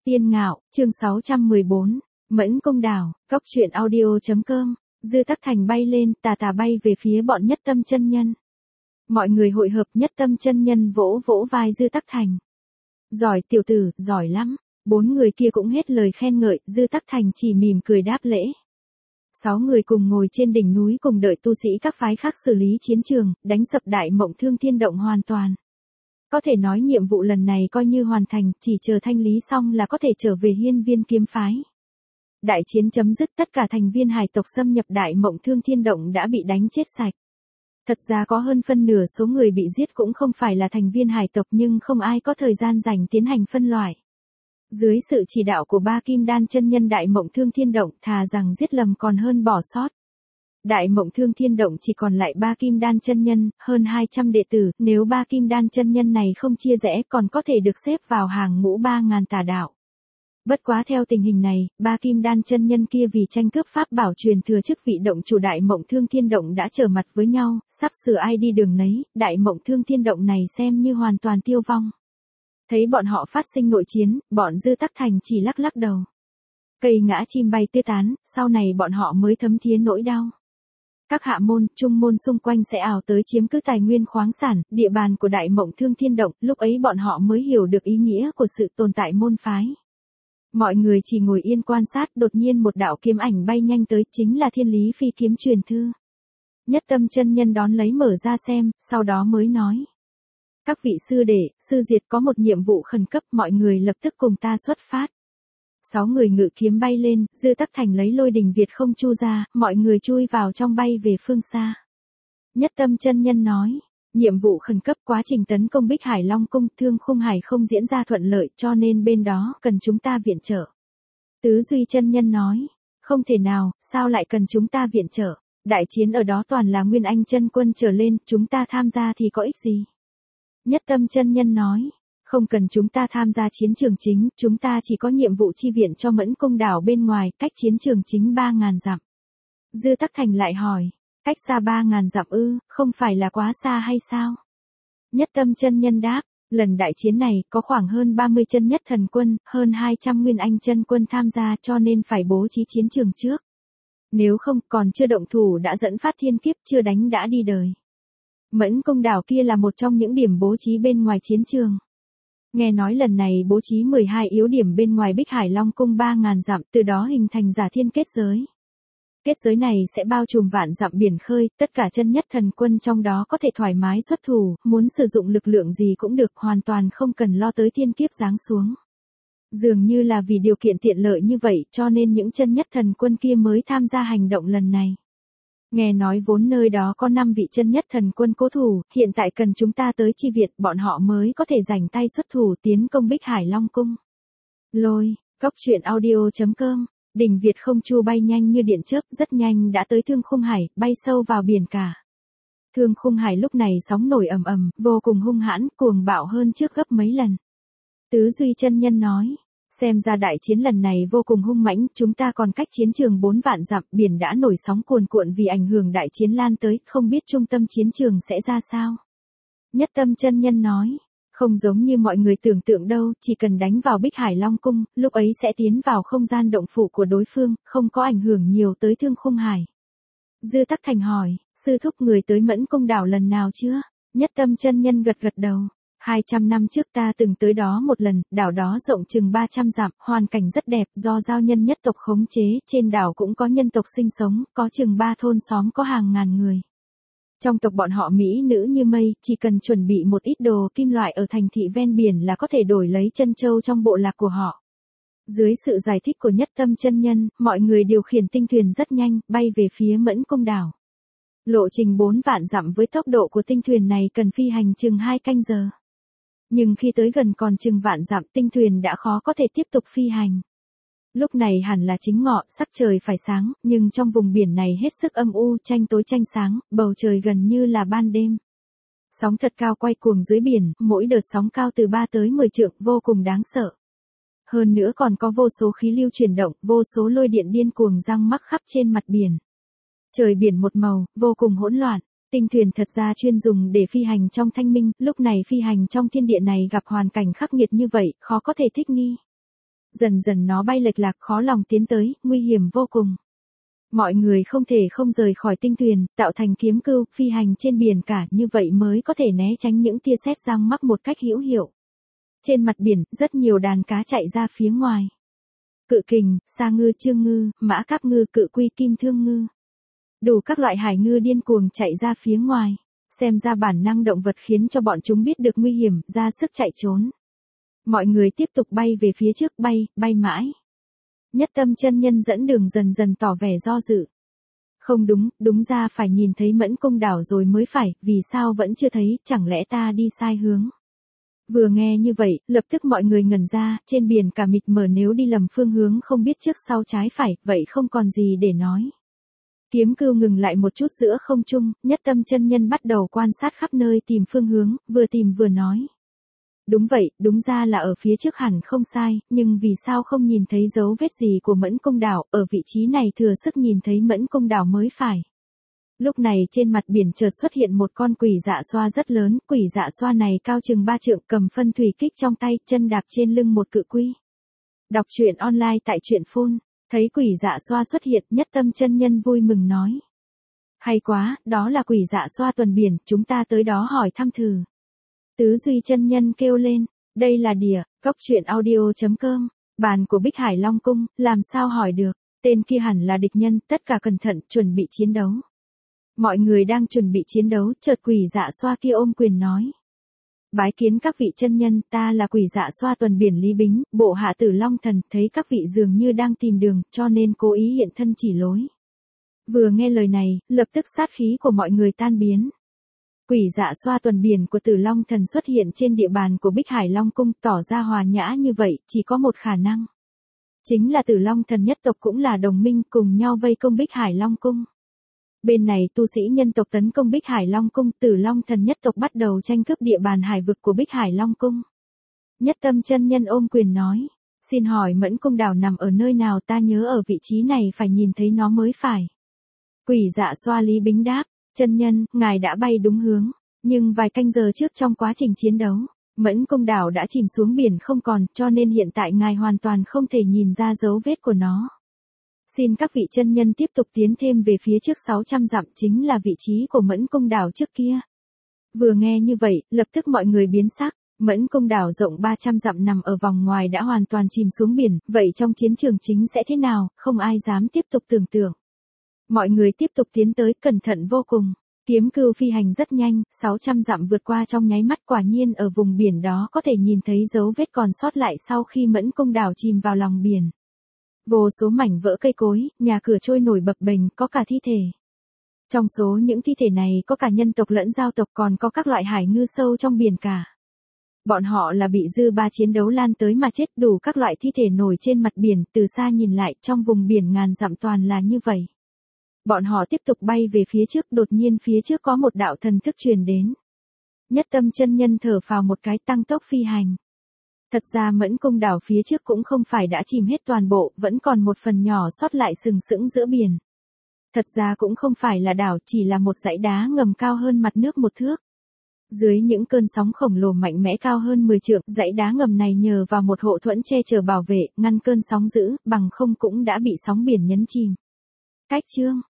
Tiên Ngạo, chương 614, Mẫn Công Đảo, Cóc truyện audio.com, Dư Tắc Thành bay lên, tà tà bay về phía bọn Nhất Tâm chân nhân. Mọi người hội hợp, Nhất Tâm chân nhân vỗ vỗ vai Dư Tắc Thành. Giỏi tiểu tử, giỏi lắm. 4 người kia cũng hết lời khen ngợi, Dư Tắc Thành chỉ mỉm cười đáp lễ. 6 người cùng ngồi trên đỉnh núi cùng đợi tu sĩ các phái khác xử lý chiến trường, đánh sập Đại Mộng Thương Thiên Động hoàn toàn. Có thể nói nhiệm vụ lần này coi như hoàn thành, chỉ chờ thanh lý xong là có thể trở về Hiên Viên kiếm phái. Đại chiến chấm dứt, tất cả thành viên hải tộc xâm nhập Đại Mộng Thương Thiên Động đã bị đánh chết sạch. Thật ra có hơn phân nửa số người bị giết cũng không phải là thành viên hải tộc, nhưng không ai có thời gian dành tiến hành phân loại. Dưới sự chỉ đạo của Ba Kim Đan chân nhân Đại Mộng Thương Thiên Động, thà rằng giết lầm còn hơn bỏ sót. Đại Mộng Thương Thiên Động chỉ còn lại 3 Kim Đan chân nhân, hơn 200 đệ tử, nếu 3 Kim Đan chân nhân này không chia rẽ còn có thể được xếp vào hàng ngũ 3.000 tà đạo. Bất quá theo tình hình này, 3 Kim Đan chân nhân kia vì tranh cướp pháp bảo truyền thừa chức vị động chủ Đại Mộng Thương Thiên Động đã trở mặt với nhau, sắp sửa ai đi đường nấy, Đại Mộng Thương Thiên Động này xem như hoàn toàn tiêu vong. Thấy bọn họ phát sinh nội chiến, bọn Dư Tắc Thành chỉ lắc lắc đầu. Cây ngã chim bay tê tán, sau này bọn họ mới thấm thía nỗi đau. Các hạ môn, trung môn xung quanh sẽ ào tới chiếm cứ tài nguyên khoáng sản, địa bàn của Đại Mộng Thương Thiên Động, lúc ấy bọn họ mới hiểu được ý nghĩa của sự tồn tại môn phái. Mọi người chỉ ngồi yên quan sát, đột nhiên một đạo kiếm ảnh bay nhanh tới, chính là Thiên Lý Phi kiếm truyền thư. Nhất Tâm chân nhân đón lấy mở ra xem, sau đó mới nói. Các vị sư đệ, sư diệt có một nhiệm vụ khẩn cấp, mọi người lập tức cùng ta xuất phát. 6 người ngự kiếm bay lên, Dư Tắc Thành lấy Lôi Đình Việt không chu ra, mọi người chui vào trong bay về phương xa. Nhất Tâm chân nhân nói, nhiệm vụ khẩn cấp, quá trình tấn công Bích Hải Long Cung, Thương Khung Hải không diễn ra thuận lợi, cho nên bên đó cần chúng ta viện trợ. Tứ Duy chân nhân nói, không thể nào, sao lại cần chúng ta viện trợ? Đại chiến ở đó toàn là Nguyên Anh chân quân trở lên, chúng ta tham gia thì có ích gì? Nhất Tâm chân nhân nói, không cần chúng ta tham gia chiến trường chính, chúng ta chỉ có nhiệm vụ chi viện cho Mẫn Công Đảo bên ngoài, cách chiến trường chính 3.000 dặm. Dư Tắc Thành lại hỏi, cách xa 3.000 dặm ư, không phải là quá xa hay sao? Nhất Tâm chân nhân đáp, lần đại chiến này có khoảng hơn 30 chân nhất thần quân, hơn 200 Nguyên Anh chân quân tham gia, cho nên phải bố trí chiến trường trước. Nếu không, còn chưa động thủ đã dẫn phát thiên kiếp, chưa đánh đã đi đời. Mẫn Công Đảo kia là một trong những điểm bố trí bên ngoài chiến trường. Nghe nói lần này bố trí 12 yếu điểm bên ngoài Bích Hải Long Cung 3.000 dặm, từ đó hình thành giả thiên kết giới. Kết giới này sẽ bao trùm vạn dặm biển khơi, tất cả chân nhất thần quân trong đó có thể thoải mái xuất thủ, muốn sử dụng lực lượng gì cũng được, hoàn toàn không cần lo tới thiên kiếp giáng xuống. Dường như là vì điều kiện tiện lợi như vậy, cho nên những chân nhất thần quân kia mới tham gia hành động lần này. Nghe nói vốn nơi đó có 5 vị chân nhất thần quân cố thủ, hiện tại cần chúng ta tới chi viện, bọn họ mới có thể rảnh tay xuất thủ tiến công Bích Hải Long Cung. Lôi, Cóc truyện audio.com, Đình Việt không chu bay nhanh như điện chớp, rất nhanh đã tới Thương Khung Hải, bay sâu vào biển cả. Thương Khung Hải lúc này sóng nổi ầm ầm, vô cùng hung hãn, cuồng bạo hơn trước gấp mấy lần. Tứ Duy chân nhân nói, xem ra đại chiến lần này vô cùng hung mãnh, chúng ta còn cách chiến trường 4 vạn dặm, biển đã nổi sóng cuồn cuộn vì ảnh hưởng đại chiến lan tới, không biết trung tâm chiến trường sẽ ra sao. Nhất Tâm chân nhân nói, không giống như mọi người tưởng tượng đâu, chỉ cần đánh vào Bích Hải Long Cung, lúc ấy sẽ tiến vào không gian động phủ của đối phương, không có ảnh hưởng nhiều tới Thương Khung Hải. Dư Tắc Thành hỏi, sư thúc người tới Mẫn Công Đảo lần nào chưa? Nhất Tâm chân nhân gật gật đầu. 200 năm trước ta từng tới đó một lần, đảo đó rộng chừng 300 dặm, hoàn cảnh rất đẹp, do giao nhân nhất tộc khống chế, trên đảo cũng có nhân tộc sinh sống, có chừng 3 thôn xóm có hàng ngàn người. Trong tộc bọn họ mỹ nữ như mây, chỉ cần chuẩn bị một ít đồ kim loại ở thành thị ven biển là có thể đổi lấy chân châu trong bộ lạc của họ. Dưới sự giải thích của Nhất Tâm chân nhân, mọi người điều khiển tinh thuyền rất nhanh, bay về phía Mẫn Công Đảo. Lộ trình 4 vạn dặm với tốc độ của tinh thuyền này cần phi hành chừng 2 canh giờ. Nhưng khi tới gần còn chừng vạn dặm, tinh thuyền đã khó có thể tiếp tục phi hành. Lúc này hẳn là chính ngọ, sắc trời phải sáng, nhưng trong vùng biển này hết sức âm u, tranh tối tranh sáng, bầu trời gần như là ban đêm. Sóng thật cao quay cuồng dưới biển, mỗi đợt sóng cao từ 3 tới 10 trượng, vô cùng đáng sợ. Hơn nữa còn có vô số khí lưu chuyển động, vô số lôi điện điên cuồng giăng mắc khắp trên mặt biển. Trời biển một màu, vô cùng hỗn loạn. Tinh thuyền thật ra chuyên dùng để phi hành trong thanh minh, lúc này phi hành trong thiên địa này gặp hoàn cảnh khắc nghiệt như vậy, khó có thể thích nghi. dần dần nó bay lệch lạc khó lòng tiến tới, nguy hiểm vô cùng. Mọi người không thể không rời khỏi tinh thuyền, tạo thành kiếm cưu, phi hành trên biển cả, như vậy mới có thể né tránh những tia sét giăng mắc một cách hữu hiệu. Trên mặt biển, rất nhiều đàn cá chạy ra phía ngoài. Cự kình, sa ngư, chương ngư, mã cáp ngư, cự quy, kim thương ngư. Đủ các loại hải ngư điên cuồng chạy ra phía ngoài. Xem ra bản năng động vật khiến cho bọn chúng biết được nguy hiểm, ra sức chạy trốn. Mọi người tiếp tục bay về phía trước, bay mãi. Nhất Tâm chân nhân dẫn đường dần dần tỏ vẻ do dự. Không đúng, đúng ra phải nhìn thấy Mẫn Công đảo rồi mới phải, vì sao vẫn chưa thấy, chẳng lẽ ta đi sai hướng. Vừa nghe như vậy, lập tức mọi người ngẩn ra, trên biển cả mịt mờ, nếu đi lầm phương hướng không biết trước sau trái phải, vậy không còn gì để nói. Kiếm cưu ngừng lại một chút giữa không trung, Nhất Tâm chân nhân bắt đầu quan sát khắp nơi tìm phương hướng, vừa tìm vừa nói. Đúng vậy, đúng ra là ở phía trước hẳn không sai, nhưng vì sao không nhìn thấy dấu vết gì của Mẫn Công đảo, ở vị trí này thừa sức nhìn thấy Mẫn Công đảo mới phải. Lúc này trên mặt biển chợt xuất hiện một con quỷ dạ xoa rất lớn, quỷ dạ xoa này cao chừng 3 trượng, cầm phân thủy kích trong tay, chân đạp trên lưng một cự quy. Đọc truyện online tại truyện phun, thấy quỷ dạ xoa xuất hiện, Nhất Tâm chân nhân vui mừng nói. Hay quá, đó là quỷ dạ xoa tuần biển, chúng ta tới đó hỏi thăm thử. Tứ Duy chân nhân kêu lên, đây là địa, cóc truyện audio.com, bàn của Bích Hải Long Cung, làm sao hỏi được, tên kia hẳn là địch nhân, tất cả cẩn thận, chuẩn bị chiến đấu. Mọi người đang chuẩn bị chiến đấu, chợt quỷ dạ xoa kia ôm quyền nói. Bái kiến các vị chân nhân, ta là quỷ dạ xoa tuần biển Lý Bính, bộ hạ Tử Long Thần, thấy các vị dường như đang tìm đường, cho nên cố ý hiện thân chỉ lối. Vừa nghe lời này, lập tức sát khí của mọi người tan biến. Quỷ dạ xoa tuần biển của Tử Long Thần xuất hiện trên địa bàn của Bích Hải Long Cung, tỏ ra hòa nhã như vậy, chỉ có một khả năng. Chính là Tử Long Thần nhất tộc cũng là đồng minh, cùng nhau vây công Bích Hải Long Cung. Bên này tu sĩ nhân tộc tấn công Bích Hải Long Cung, Tử Long Thần nhất tộc bắt đầu tranh cướp địa bàn hải vực của Bích Hải Long Cung. Nhất Tâm chân nhân ôm quyền nói, xin hỏi Mẫn Công đảo nằm ở nơi nào, ta nhớ ở vị trí này phải nhìn thấy nó mới phải. Quỷ dạ xoa Lý Bính đáp, chân nhân, ngài đã bay đúng hướng, nhưng vài canh giờ trước trong quá trình chiến đấu, Mẫn Công đảo đã chìm xuống biển không còn, cho nên hiện tại ngài hoàn toàn không thể nhìn ra dấu vết của nó. Xin các vị chân nhân tiếp tục tiến thêm về phía trước 600 dặm, chính là vị trí của Mẫn Công đảo trước kia. Vừa nghe như vậy, lập tức mọi người biến sắc, Mẫn Công đảo rộng 300 dặm nằm ở vòng ngoài đã hoàn toàn chìm xuống biển, vậy trong chiến trường chính sẽ thế nào, không ai dám tiếp tục tưởng tượng. Mọi người tiếp tục tiến tới, cẩn thận vô cùng. Kiếm cưu phi hành rất nhanh, 600 dặm vượt qua trong nháy mắt, quả nhiên ở vùng biển đó có thể nhìn thấy dấu vết còn sót lại sau khi Mẫn Công đảo chìm vào lòng biển. Vô số mảnh vỡ cây cối, nhà cửa trôi nổi bập bềnh, có cả thi thể. Trong số những thi thể này có cả nhân tộc lẫn giao tộc, còn có các loại hải ngư sâu trong biển cả. Bọn họ là bị dư ba chiến đấu lan tới mà chết, đủ các loại thi thể nổi trên mặt biển, từ xa nhìn lại trong vùng biển ngàn dặm toàn là như vậy. Bọn họ tiếp tục bay về phía trước, đột nhiên phía trước có một đạo thần thức truyền đến. Nhất Tâm chân nhân thở phào một cái, tăng tốc phi hành. Thật ra Mẫn Công đảo phía trước cũng không phải đã chìm hết toàn bộ, vẫn còn một phần nhỏ sót lại sừng sững giữa biển. Thật ra cũng không phải là đảo, chỉ là một dãy đá ngầm cao hơn mặt nước 1 thước. Dưới những cơn sóng khổng lồ mạnh mẽ cao hơn 10 trượng, dãy đá ngầm này nhờ vào một hộ thuẫn che chở bảo vệ, ngăn cơn sóng dữ, bằng không cũng đã bị sóng biển nhấn chìm. Cách chương